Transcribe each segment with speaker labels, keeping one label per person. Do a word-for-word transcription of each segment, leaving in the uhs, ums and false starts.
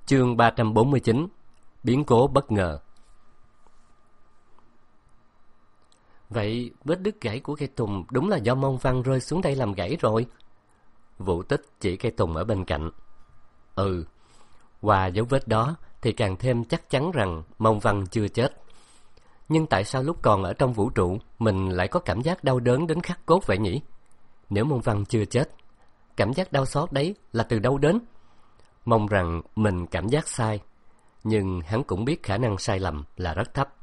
Speaker 1: Chương ba trăm bốn mươi chín. Biến cố bất ngờ. Vậy vết đứt gãy của cây tùng đúng là do Mông Văn rơi xuống đây làm gãy rồi. Vũ Tích chỉ cây tùng ở bên cạnh. Ừ, qua dấu vết đó thì càng thêm chắc chắn rằng Mông Văn chưa chết. Nhưng tại sao lúc còn ở trong vũ trụ mình lại có cảm giác đau đớn đến khắc cốt vậy nhỉ? Nếu Mông Văn chưa chết, cảm giác đau xót đấy là từ đâu đến? Mong rằng mình cảm giác sai, nhưng hắn cũng biết khả năng sai lầm là rất thấp.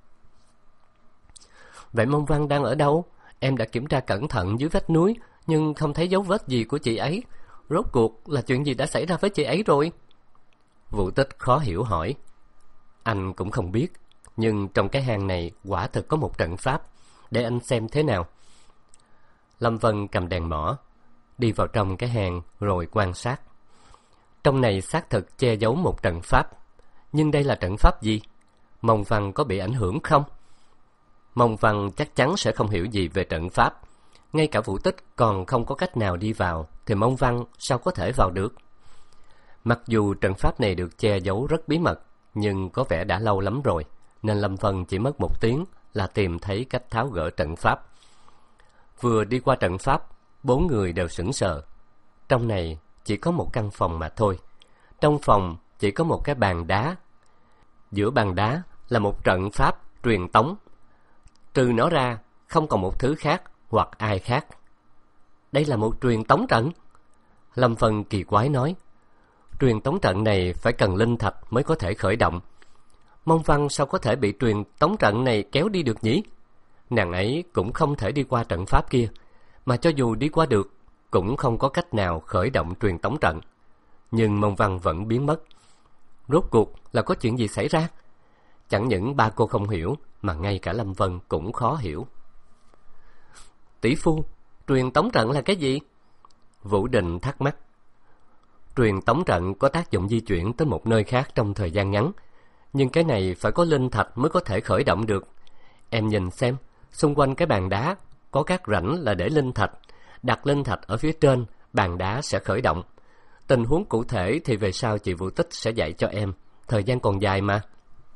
Speaker 1: Vậy Mông Văn đang ở đâu? Em đã kiểm tra cẩn thận dưới vách núi, nhưng không thấy dấu vết gì của chị ấy. Rốt cuộc là chuyện gì đã xảy ra với chị ấy rồi? Vũ Tích khó hiểu hỏi. Anh cũng không biết, nhưng trong cái hang này quả thực có một trận pháp. Để anh xem thế nào. Lâm Vân cầm đèn mỏ, đi vào trong cái hang rồi quan sát. Trong này xác thực che giấu một trận pháp. Nhưng đây là trận pháp gì? Mông Văn có bị ảnh hưởng không? Mông Văn chắc chắn sẽ không hiểu gì về trận pháp. Ngay cả Vũ Tích còn không có cách nào đi vào, thì Mông Văn sao có thể vào được? Mặc dù trận pháp này được che giấu rất bí mật, nhưng có vẻ đã lâu lắm rồi, nên Lâm Vân chỉ mất một tiếng là tìm thấy cách tháo gỡ trận pháp. Vừa đi qua trận pháp, bốn người đều sững sờ. Trong này chỉ có một căn phòng mà thôi. Trong phòng chỉ có một cái bàn đá. Giữa bàn đá là một trận pháp truyền tống. Trừ nó ra, không còn một thứ khác hoặc ai khác. Đây là một truyền tống trận. Lâm Vân kỳ quái nói. Truyền tống trận này phải cần linh thạch mới có thể khởi động. Mông Văn sao có thể bị truyền tống trận này kéo đi được nhỉ? Nàng ấy cũng không thể đi qua trận pháp kia, mà cho dù đi qua được, cũng không có cách nào khởi động truyền tống trận. Nhưng Mông Văn vẫn biến mất. Rốt cuộc là có chuyện gì xảy ra? Chẳng những ba cô không hiểu, mà ngay cả Lâm Vân cũng khó hiểu. Tỷ phu, truyền tống trận là cái gì? Vũ Đình thắc mắc. Truyền tống trận có tác dụng di chuyển tới một nơi khác trong thời gian ngắn, nhưng cái này phải có linh thạch mới có thể khởi động được. Em nhìn xem, xung quanh cái bàn đá có các rãnh là để linh thạch. Đặt linh thạch ở phía trên, bàn đá sẽ khởi động. Tình huống cụ thể thì về sau chị Vũ Tích sẽ dạy cho em. Thời gian còn dài mà.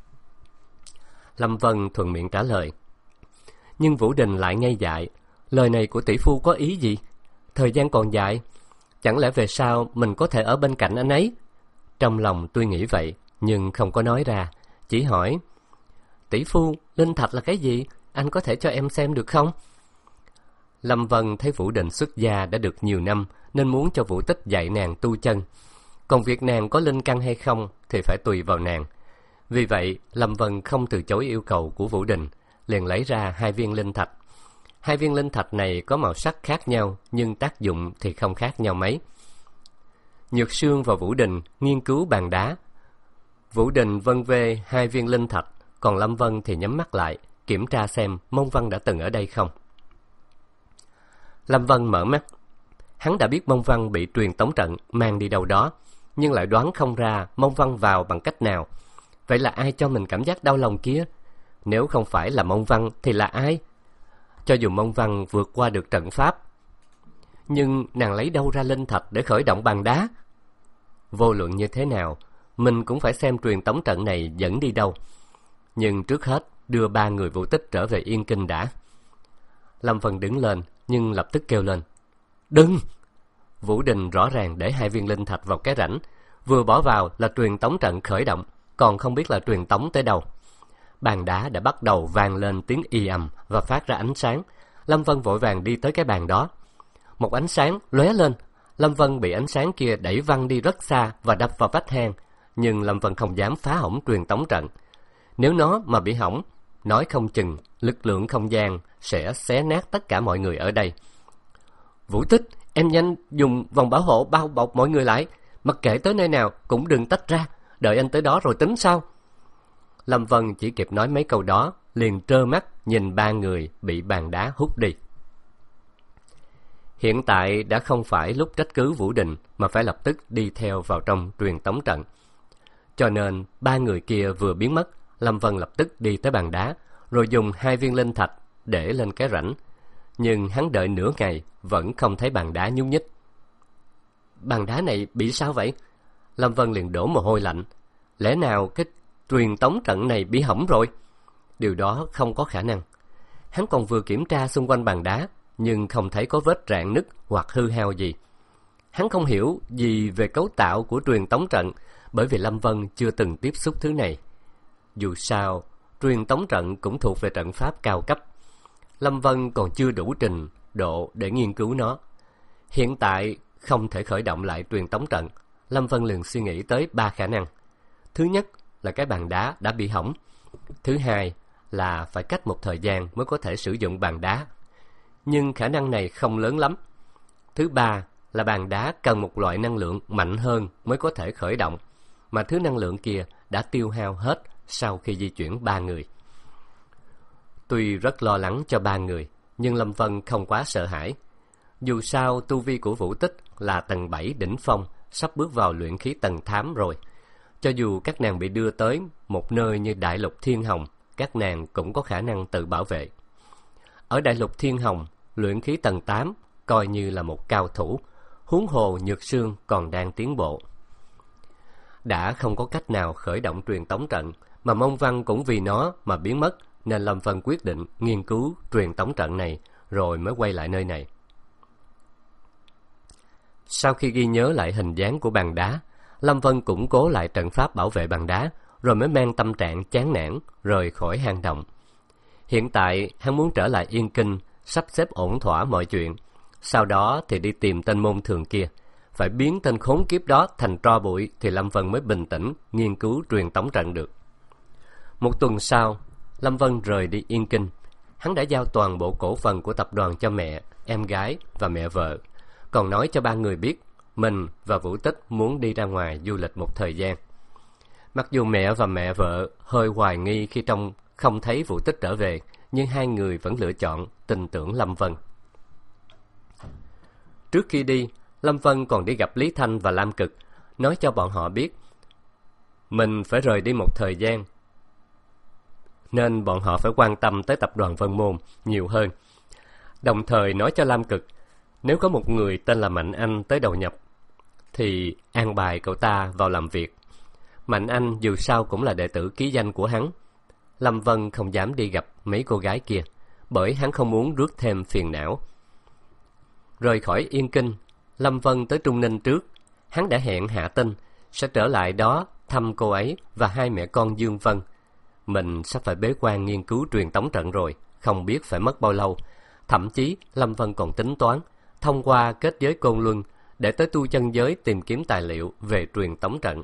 Speaker 1: Lâm Vân thuận miệng trả lời. Nhưng Vũ Đình lại ngây dại. Lời này của tỷ phu có ý gì? Thời gian còn dài? Chẳng lẽ về sau mình có thể ở bên cạnh anh ấy? Trong lòng tôi nghĩ vậy, nhưng không có nói ra. Chỉ hỏi, tỷ phu, linh thạch là cái gì? Anh có thể cho em xem được không? Lâm Vân thấy Vũ Đình xuất gia đã được nhiều năm, nên muốn cho Vũ Tích dạy nàng tu chân. Còn việc nàng có linh căn hay không thì phải tùy vào nàng. Vì vậy, Lâm Vân không từ chối yêu cầu của Vũ Đình, liền lấy ra hai viên linh thạch. Hai viên linh thạch này có màu sắc khác nhau, nhưng tác dụng thì không khác nhau mấy. Nhược Sương và Vũ Đình nghiên cứu bàn đá. Vũ Đình vân vê hai viên linh thạch, còn Lâm Vân thì nhắm mắt lại, kiểm tra xem Mông Văn đã từng ở đây không. Lâm Vân mở mắt. Hắn đã biết Mông Văn bị truyền tống trận mang đi đâu đó, nhưng lại đoán không ra Mông Văn vào bằng cách nào. Vậy là ai cho mình cảm giác đau lòng kia? Nếu không phải là Mông Văn thì là ai? Cho dù Mông Văn vượt qua được trận pháp, nhưng nàng lấy đâu ra linh thạch để khởi động bàn đá? Vô luận như thế nào, mình cũng phải xem truyền tống trận này dẫn đi đâu. Nhưng trước hết đưa ba người Vũ Tích trở về Yên Kinh đã. Lâm Vân đứng lên, nhưng lập tức kêu lên. Đừng! Vũ Đình rõ ràng để hai viên linh thạch vào cái rãnh. Vừa bỏ vào là truyền tống trận khởi động, còn không biết là truyền tống tới đâu. Bàn đá đã bắt đầu vang lên tiếng y ầm và phát ra ánh sáng. Lâm Vân vội vàng đi tới cái bàn đó. Một ánh sáng lóe lên. Lâm Vân bị ánh sáng kia đẩy văng đi rất xa và đập vào vách hang. Nhưng Lâm Vân không dám phá hỏng truyền tống trận. Nếu nó mà bị hỏng, nói không chừng lực lượng không gian sẽ xé nát tất cả mọi người ở đây. Vũ Tích, em nhanh dùng vòng bảo hộ bao bọc mọi người lại. Mặc kệ tới nơi nào cũng đừng tách ra. Đợi anh tới đó rồi tính sau. Lâm Vân chỉ kịp nói mấy câu đó, liền trơ mắt nhìn ba người bị bàn đá hút đi. Hiện tại đã không phải lúc trách cứ Vũ Đình, mà phải lập tức đi theo vào trong truyền tống trận. Cho nên ba người kia vừa biến mất, Lâm Vân lập tức đi tới bàn đá, rồi dùng hai viên linh thạch để lên cái rãnh. Nhưng hắn đợi nửa ngày vẫn không thấy bàn đá nhúc nhích. Bàn đá này bị sao vậy? Lâm Vân liền đổ mồ hôi lạnh. Lẽ nào cái truyền tống trận này bị hỏng rồi? Điều đó không có khả năng. Hắn còn vừa kiểm tra xung quanh bàn đá, nhưng không thấy có vết rạn nứt hoặc hư hao gì. Hắn không hiểu gì về cấu tạo của truyền tống trận, bởi vì Lâm Vân chưa từng tiếp xúc thứ này. Dù sao, truyền tống trận cũng thuộc về trận pháp cao cấp. Lâm Vân còn chưa đủ trình độ để nghiên cứu nó. Hiện tại không thể khởi động lại truyền tống trận. Lâm Vân liền suy nghĩ tới ba khả năng. Thứ nhất là cái bàn đá đã bị hỏng. Thứ hai là phải cách một thời gian mới có thể sử dụng bàn đá, nhưng khả năng này không lớn lắm. Thứ ba là bàn đá cần một loại năng lượng mạnh hơn mới có thể khởi động, mà thứ năng lượng kia đã tiêu hao hết sau khi di chuyển ba người. Tuy rất lo lắng cho ba người, nhưng Lâm Vân không quá sợ hãi. Dù sao tu vi của Vũ Tích là tầng bảy đỉnh phong, sắp bước vào luyện khí tầng tám rồi. Cho dù các nàng bị đưa tới một nơi như Đại Lục Thiên Hồng, các nàng cũng có khả năng tự bảo vệ. Ở Đại Lục Thiên Hồng, luyện khí tầng tám coi như là một cao thủ, huống hồ Nhược Sương còn đang tiến bộ. Đã không có cách nào khởi động truyền tống trận, mà Mông Văn cũng vì nó mà biến mất, nên Lâm Vân quyết định nghiên cứu truyền tống trận này rồi mới quay lại nơi này. Sau khi ghi nhớ lại hình dáng của bàn đá, Lâm Vân củng cố lại trận pháp bảo vệ bàn đá, rồi mới mang tâm trạng chán nản rời khỏi hang động. Hiện tại hắn muốn trở lại Yên Kinh, sắp xếp ổn thỏa mọi chuyện, sau đó thì đi tìm tên môn thường kia. Phải biến tên khốn kiếp đó thành tro bụi thì Lâm Vân mới bình tĩnh nghiên cứu truyền tống trận được. Một tuần sau, Lâm Vân rời đi Yên Kinh. Hắn đã giao toàn bộ cổ phần của tập đoàn cho mẹ, em gái và mẹ vợ, còn nói cho ba người biết mình và Vũ Tích muốn đi ra ngoài du lịch một thời gian. Mặc dù mẹ và mẹ vợ hơi hoài nghi khi trông không thấy Vũ Tích trở về, nhưng hai người vẫn lựa chọn tin tưởng Lâm Vân. Trước khi đi, Lâm Vân còn đi gặp Lý Thanh và Lam Cực, nói cho bọn họ biết mình phải rời đi một thời gian, nên bọn họ phải quan tâm tới tập đoàn Vân Môn nhiều hơn. Đồng thời nói cho Lam Cực, nếu có một người tên là Mạnh Anh tới đầu nhập, thì an bài cậu ta vào làm việc. Mạnh Anh dù sao cũng là đệ tử ký danh của hắn. Lâm Vân không dám đi gặp mấy cô gái kia, bởi hắn không muốn rước thêm phiền não. Rời khỏi Yên Kinh, Lâm Vân tới Trung Ninh trước. Hắn đã hẹn Hạ Tinh sẽ trở lại đó thăm cô ấy và hai mẹ con Dương Vân. Mình sắp phải bế quan nghiên cứu truyền tống trận rồi, không biết phải mất bao lâu. Thậm chí Lâm Vân còn tính toán thông qua kết giới Côn Luân để tới tu chân giới tìm kiếm tài liệu về truyền tống trận.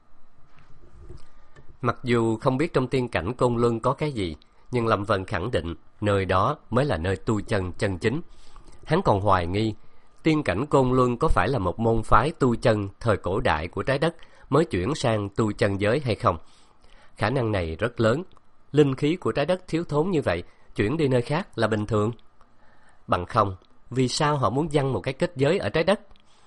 Speaker 1: Mặc dù không biết trong tiên cảnh Côn Luân có cái gì, nhưng Lâm Vân khẳng định nơi đó mới là nơi tu chân chân chính. Hắn còn hoài nghi tiên cảnh Côn Luân có phải là một môn phái tu chân thời cổ đại của trái đất mới chuyển sang tu chân giới hay không. Khả năng này rất lớn. Linh khí của trái đất thiếu thốn như vậy, chuyển đi nơi khác là bình thường. Bằng không, vì sao họ muốn giăng một cái kết giới ở trái đất?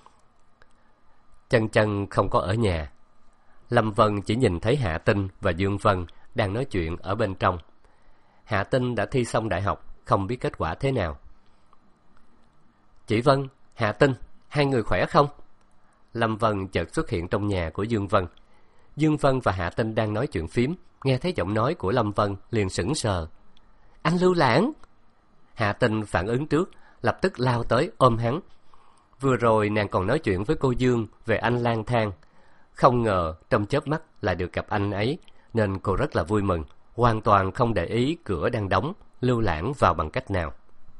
Speaker 1: Chân Chân không có ở nhà. Lâm Vân chỉ nhìn thấy Hạ Tinh và Dương Vân đang nói chuyện ở bên trong. Hạ Tinh đã thi xong đại học, không biết kết quả thế nào. Chị Vân, Hạ Tinh, hai người khỏe không? Lâm Vân chợt xuất hiện trong nhà của Dương Vân. Dương Vân và Hạ Tinh đang nói chuyện phím, nghe thấy giọng nói của Lâm Vân liền sững sờ. Anh Lưu Lãng! Hạ Tinh phản ứng trước, lập tức lao tới ôm hắn. Vừa rồi nàng còn nói chuyện với cô Dương về anh lang thang. Không ngờ trong chớp mắt lại được gặp anh ấy, nên cô rất là vui mừng, hoàn toàn không để ý cửa đang đóng, Lưu Lãng vào bằng cách nào.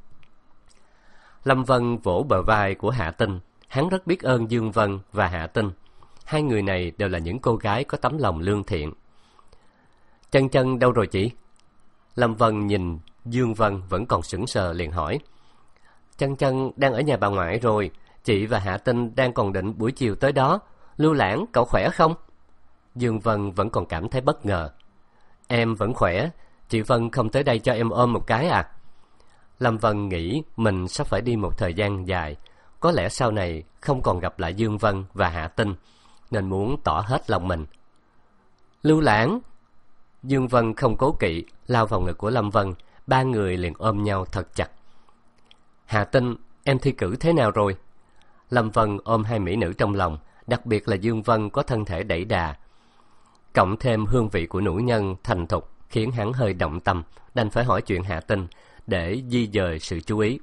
Speaker 1: Lâm Vân vỗ bờ vai của Hạ Tinh, hắn rất biết ơn Dương Vân và Hạ Tinh. Hai người này đều là những cô gái có tấm lòng lương thiện. Chân Chân đâu rồi chị? Lâm Vân nhìn Dương Vân vẫn còn sững sờ liền hỏi. Chân Chân đang ở nhà bà ngoại rồi, chị và Hạ Tinh đang còn định buổi chiều tới đó. Lưu Lãng, cậu khỏe không? Dương Vân vẫn còn cảm thấy bất ngờ. Em vẫn khỏe, chị Vân không tới đây cho em ôm một cái à? Lâm Vân nghĩ mình sắp phải đi một thời gian dài, có lẽ sau này không còn gặp lại Dương Vân và Hạ Tinh, nên muốn tỏ hết lòng mình. Lưu Lãng! Dương Vân không cố kỵ, lao vào ngực của Lâm Vân, ba người liền ôm nhau thật chặt. Hạ Tinh, em thi cử thế nào rồi? Lâm Vân ôm hai mỹ nữ trong lòng, đặc biệt là Dương Vân có thân thể đẩy đà. Cộng thêm hương vị của nữ nhân thành thục khiến hắn hơi động tâm, đành phải hỏi chuyện Hạ Tinh để di dời sự chú ý.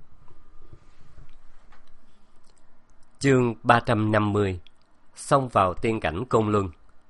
Speaker 1: Chương ba trăm năm mươi. Xông vào tiên cảnh Côn Luân.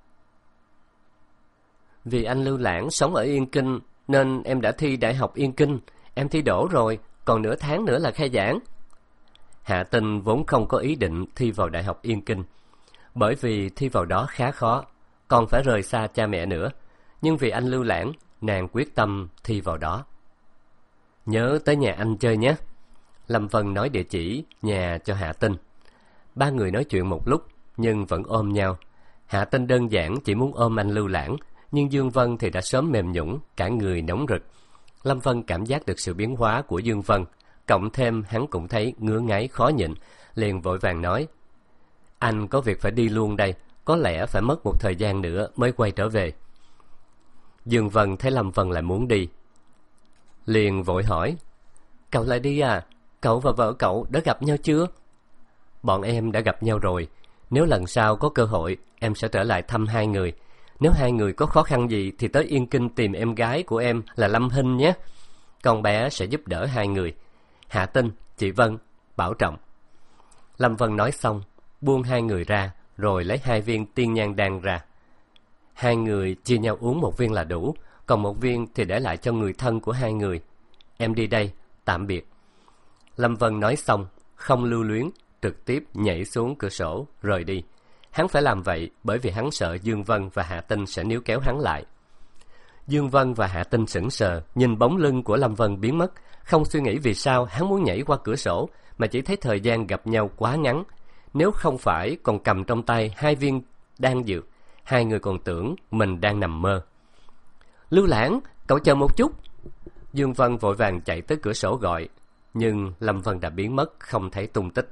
Speaker 1: Vì anh Lưu Lãng sống ở Yên Kinh nên em đã thi Đại học Yên Kinh. Em thi đỗ rồi, còn nửa tháng nữa là khai giảng. Hạ Tinh vốn không có ý định thi vào Đại học Yên Kinh, bởi vì thi vào đó khá khó, còn phải rời xa cha mẹ nữa. Nhưng vì anh Lưu Lãng, nàng quyết tâm thi vào đó. Nhớ tới nhà anh chơi nhé. Lâm Vân nói địa chỉ nhà cho Hạ Tinh. Ba người nói chuyện một lúc nhưng vẫn ôm nhau. Hạ Tinh đơn giản chỉ muốn ôm anh Lưu Lãng, nhưng Dương Vân thì đã sớm mềm nhũn, cả người nóng rực. Lâm Vân cảm giác được sự biến hóa của Dương Vân, cộng thêm hắn cũng thấy ngứa ngáy khó nhịn, liền vội vàng nói: anh có việc phải đi luôn đây, có lẽ phải mất một thời gian nữa mới quay trở về. Dương Vân thấy Lâm Vân lại muốn đi, liền vội hỏi: cậu lại đi à? Cậu và vợ cậu đã gặp nhau chưa? Bọn em đã gặp nhau rồi. Nếu lần sau có cơ hội, em sẽ trở lại thăm hai người. Nếu hai người có khó khăn gì thì tới Yên Kinh tìm em gái của em là Lâm Hinh nhé. Con bé sẽ giúp đỡ hai người. Hạ Tinh, chị Vân, bảo trọng. Lâm Vân nói xong, buông hai người ra, rồi lấy hai viên tiên nhang đan ra. Hai người chia nhau uống một viên là đủ, còn một viên thì để lại cho người thân của hai người. Em đi đây, tạm biệt. Lâm Vân nói xong, không lưu luyến, trực tiếp nhảy xuống cửa sổ, rời đi. Hắn phải làm vậy bởi vì hắn sợ Dương Vân và Hạ Tinh sẽ níu kéo hắn lại. Dương Vân và Hạ Tinh sững sờ, nhìn bóng lưng của Lâm Vân biến mất, không suy nghĩ vì sao hắn muốn nhảy qua cửa sổ, mà chỉ thấy thời gian gặp nhau quá ngắn. Nếu không phải còn cầm trong tay hai viên đan dược, hai người còn tưởng mình đang nằm mơ. Lưu Lãng, cậu chờ một chút. Dương Vân vội vàng chạy tới cửa sổ gọi, nhưng Lâm Vân đã biến mất không thấy tung tích.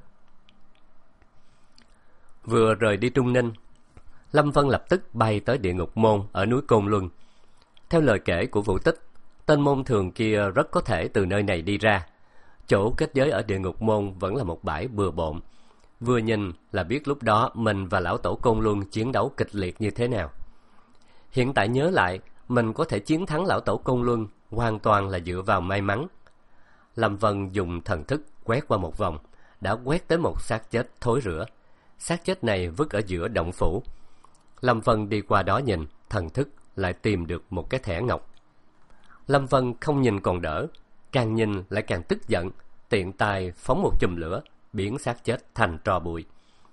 Speaker 1: Vừa rời đi Trung Ninh, Lâm Vân lập tức bay tới địa ngục môn ở núi Côn Luân. Theo lời kể của Vũ Tích, tên môn thường kia rất có thể từ nơi này đi ra. Chỗ kết giới ở địa ngục môn vẫn là một bãi bừa bộn. Vừa nhìn là biết lúc đó mình và lão tổ Côn Luân chiến đấu kịch liệt như thế nào. Hiện tại nhớ lại, mình có thể chiến thắng lão tổ Côn Luân hoàn toàn là dựa vào may mắn. Lâm Vân dùng thần thức quét qua một vòng, đã quét tới một xác chết thối rữa. Xác chết này vứt ở giữa động phủ. Lâm Vân đi qua đó nhìn, thần thức lại tìm được một cái thẻ ngọc. Lâm Vân không nhìn còn đỡ, càng nhìn lại càng tức giận, tiện tay phóng một chùm lửa, biến xác chết thành tro bụi.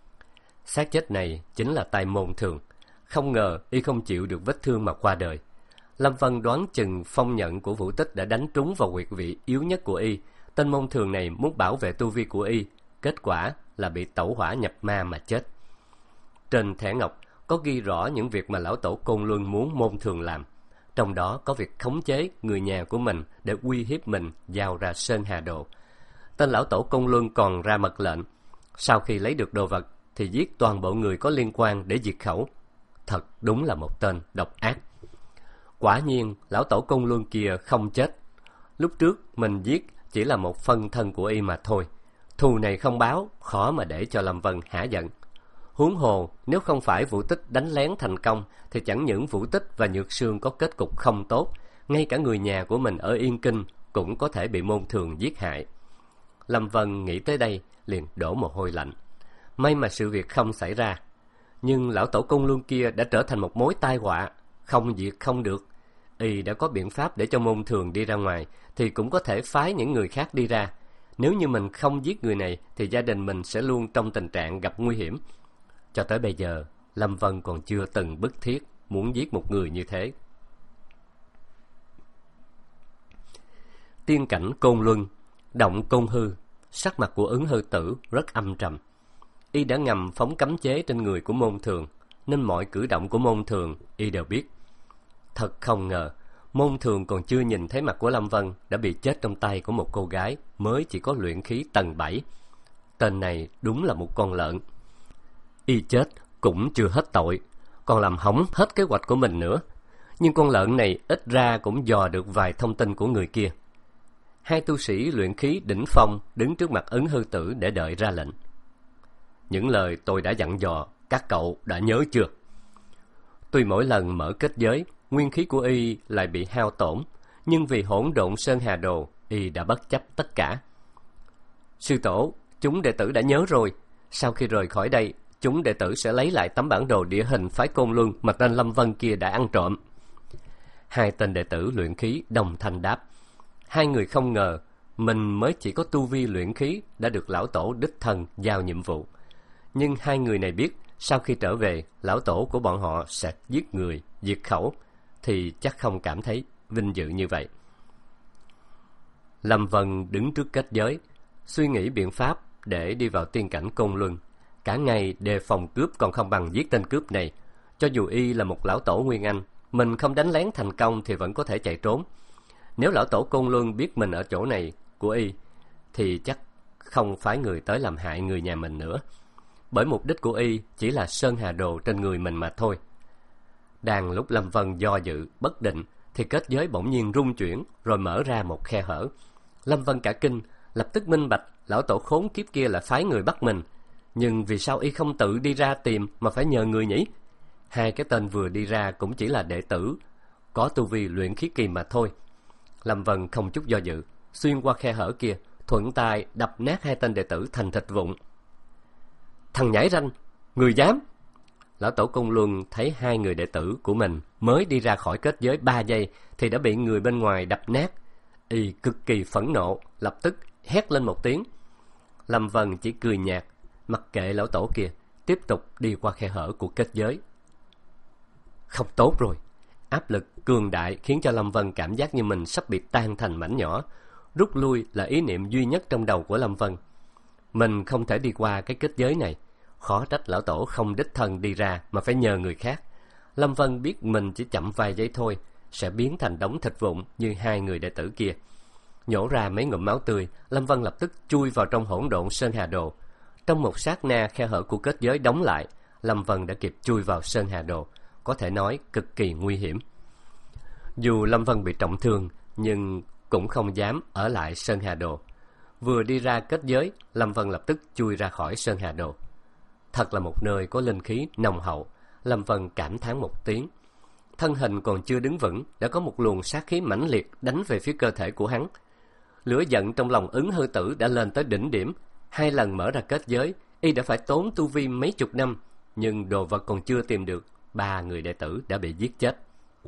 Speaker 1: Xác chết này chính là tay Môn Thường. Không ngờ y không chịu được vết thương mà qua đời. Lâm Vân đoán chừng phong nhận của Vũ Tích đã đánh trúng vào huyệt vị yếu nhất của y. Tên Môn Thường này muốn bảo vệ tu vi của y, kết quả là bị tẩu hỏa nhập ma mà chết. Trên thẻ ngọc có ghi rõ những việc mà lão tổ Côn Luân muốn Môn Thường làm. Trong đó có việc khống chế người nhà của mình để uy hiếp mình giao ra Sơn Hà Độ. Tên lão tổ Côn Luân còn ra mật lệnh, sau khi lấy được đồ vật thì giết toàn bộ người có liên quan để diệt khẩu. Thật đúng là một tên độc ác. Quả nhiên lão tổ Côn Luân kia không chết. Lúc trước mình giết chỉ là một phân thân của y mà thôi. Thù này không báo, khó mà để cho Lâm Vân hả giận. Huống hồ, nếu không phải Vũ Tích đánh lén thành công thì chẳng những Vũ Tích và Nhược Sương có kết cục không tốt, ngay cả người nhà của mình ở Yên Kinh cũng có thể bị Môn Thường giết hại. Lâm Vân nghĩ tới đây liền đổ mồ hôi lạnh. May mà sự việc không xảy ra. Nhưng lão tổ Côn Luân kia đã trở thành một mối tai họa, không diệt không được. Y đã có biện pháp để cho Môn Thường đi ra ngoài, thì cũng có thể phái những người khác đi ra. Nếu như mình không giết người này thì gia đình mình sẽ luôn trong tình trạng gặp nguy hiểm. Cho tới bây giờ, Lâm Vân còn chưa từng bức thiết muốn giết một người như thế. Tiên cảnh Côn Luân, động Côn Hư. Sắc mặt của Ứng Hư Tử rất âm trầm. Y đã ngầm phóng cấm chế trên người của Môn Thường, nên mọi cử động của Môn Thường y đều biết. Thật không ngờ, Môn Thường còn chưa nhìn thấy mặt của Lâm Vân đã bị chết trong tay của một cô gái mới chỉ có luyện khí tầng bảy. Tên này đúng là một con lợn. Y chết cũng chưa hết tội, còn làm hỏng hết kế hoạch của mình nữa. Nhưng con lợn này ít ra cũng dò được vài thông tin của người kia. Hai tu sĩ luyện khí đỉnh phong đứng trước mặt Ứng Hư Tử để đợi ra lệnh. những lời tôi đã dặn dò, các cậu đã nhớ chưa? Tuy mỗi lần mở kết giới, nguyên khí của y lại bị hao tổn, nhưng vì hỗn độn sơn hà đồ, y đã bất chấp tất cả. Sư tổ, chúng đệ tử đã nhớ rồi. Sau khi rời khỏi đây, chúng đệ tử sẽ lấy lại tấm bản đồ địa hình phái Côn Luân mà tên Lâm Vân kia đã ăn trộm. Hai tên đệ tử luyện khí đồng thanh đáp. Hai người không ngờ mình mới chỉ có tu vi luyện khí đã được lão tổ đích thân giao nhiệm vụ. Nhưng hai người này biết sau khi trở về, lão tổ của bọn họ sẽ giết người, diệt khẩu, thì chắc không cảm thấy vinh dự như vậy. Lâm Vân đứng trước kết giới, suy nghĩ biện pháp để đi vào tiên cảnh Côn Luân. Cả ngày đề phòng cướp còn không bằng giết tên cướp này. Cho dù y là một lão tổ Nguyên Anh, mình không đánh lén thành công thì vẫn có thể chạy trốn. Nếu lão tổ Côn Luân biết mình ở chỗ này của y, thì chắc không phái người tới làm hại người nhà mình nữa. Bởi mục đích của y chỉ là sơn hà đồ trên người mình mà thôi. Đang lúc Lâm Vân do dự, bất định, thì kết giới bỗng nhiên rung chuyển, rồi mở ra một khe hở. Lâm Vân cả kinh, lập tức minh bạch lão tổ khốn kiếp kia là phái người bắt mình. Nhưng vì sao y không tự đi ra tìm mà phải nhờ người nhỉ? Hai cái tên vừa đi ra cũng chỉ là đệ tử, có tu vi luyện khí kỳ mà thôi. Lâm Vân không chút do dự, xuyên qua khe hở kia, thuận tay đập nát hai tên đệ tử thành thịt vụn. Thằng nhãi ranh, người dám! Lão tổ Côn Luân thấy hai người đệ tử của mình mới đi ra khỏi kết giới ba giây thì đã bị người bên ngoài đập nát. Y cực kỳ phẫn nộ, lập tức hét lên một tiếng. Lâm Vân chỉ cười nhạt, mặc kệ lão tổ kia, tiếp tục đi qua khe hở của kết giới. Không tốt rồi. Áp lực cường đại khiến cho Lâm Vân cảm giác như mình sắp bị tan thành mảnh nhỏ. Rút lui là ý niệm duy nhất trong đầu của Lâm Vân. Mình không thể đi qua cái kết giới này. Khó trách lão tổ không đích thân đi ra mà phải nhờ người khác. Lâm Vân biết mình chỉ chậm vài giây thôi sẽ biến thành đống thịt vụn như hai người đệ tử kia. Nhổ ra mấy ngụm máu tươi, Lâm Vân lập tức chui vào trong hỗn độn sơn hà đồ. Trong một sát na, khe hở của kết giới đóng lại, Lâm Vân đã kịp chui vào sơn hà đồ, có thể nói cực kỳ nguy hiểm. Dù Lâm Vân bị trọng thương, nhưng cũng không dám ở lại sơn hà đồ. Vừa đi ra kết giới, Lâm Vân lập tức chui ra khỏi sơn hà đồ. Thật là một nơi có linh khí nồng hậu. Lâm Vân cảm thán một tiếng. Thân hình còn chưa đứng vững, đã có một luồng sát khí mãnh liệt đánh về phía cơ thể của hắn. Lửa giận trong lòng Ứng Hư Tử đã lên tới đỉnh điểm. Hai lần mở ra kết giới, y đã phải tốn tu vi mấy chục năm, nhưng đồ vật còn chưa tìm được, ba người đệ tử đã bị giết chết.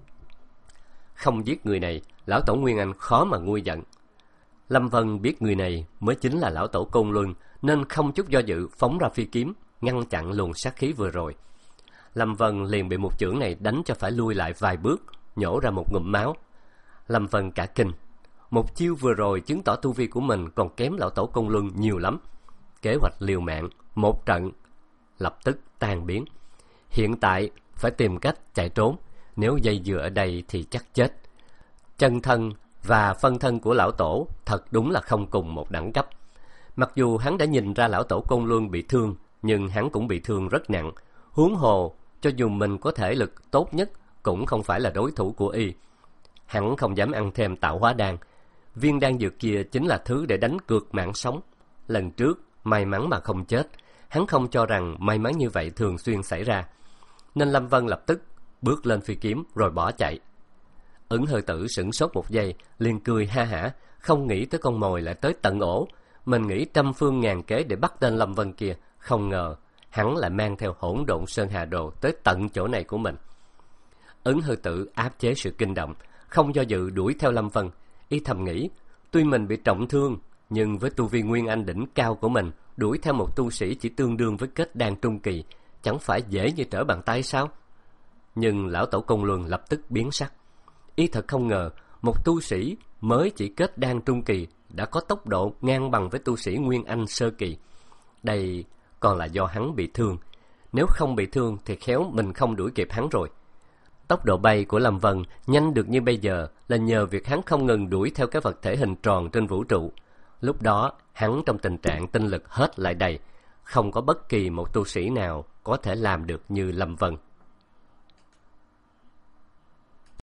Speaker 1: Không giết người này, lão tổ Nguyên Anh khó mà nguôi giận. Lâm Vân biết người này mới chính là lão tổ Côn Luân, nên không chút do dự phóng ra phi kiếm, ngăn chặn luồng sát khí vừa rồi. Lâm Vân liền bị một chưởng này đánh cho phải lui lại vài bước, nhổ ra một ngụm máu. Lâm Vân cả kinh. Một chiêu vừa rồi chứng tỏ tu vi của mình còn kém lão tổ Côn Luân nhiều lắm. Kế hoạch liều mạng, một trận, lập tức tan biến. Hiện tại phải tìm cách chạy trốn, nếu dây dưa ở đây thì chắc chết. Chân thân và phân thân của lão tổ thật đúng là không cùng một đẳng cấp. Mặc dù hắn đã nhìn ra lão tổ Côn Luân bị thương, nhưng hắn cũng bị thương rất nặng. Huống hồ, cho dù mình có thể lực tốt nhất, cũng không phải là đối thủ của y. Hắn không dám ăn thêm tạo hóa đan. Viên đan dược kia chính là thứ để đánh cược mạng sống. Lần trước, may mắn mà không chết. Hắn không cho rằng may mắn như vậy thường xuyên xảy ra. Nên Lâm Vân lập tức bước lên phi kiếm rồi bỏ chạy. Ứng Hư Tử sửng sốt một giây, liền cười ha hả, không nghĩ tới con mồi lại tới tận ổ. Mình nghĩ trăm phương ngàn kế để bắt tên Lâm Vân kia, không ngờ hắn lại mang theo hỗn độn sơn hà đồ tới tận chỗ này của mình. Ứng Hư Tử áp chế sự kinh động, không do dự đuổi theo Lâm Vân. Y thầm nghĩ, tuy mình bị trọng thương, nhưng với tu vi Nguyên Anh đỉnh cao của mình, đuổi theo một tu sĩ chỉ tương đương với kết đan trung kỳ, chẳng phải dễ như trở bàn tay sao? Nhưng lão tổ Côn Luân lập tức biến sắc. Y thật không ngờ, một tu sĩ mới chỉ kết đan trung kỳ đã có tốc độ ngang bằng với tu sĩ Nguyên Anh sơ kỳ. Đây còn là do hắn bị thương. Nếu không bị thương thì khéo mình không đuổi kịp hắn rồi. Tốc độ bay của Lâm Vân nhanh được như bây giờ là nhờ việc hắn không ngừng đuổi theo cái vật thể hình tròn trên vũ trụ. Lúc đó, hắn trong tình trạng tinh lực hết lại đầy. Không có bất kỳ một tu sĩ nào có thể làm được như Lâm Vân.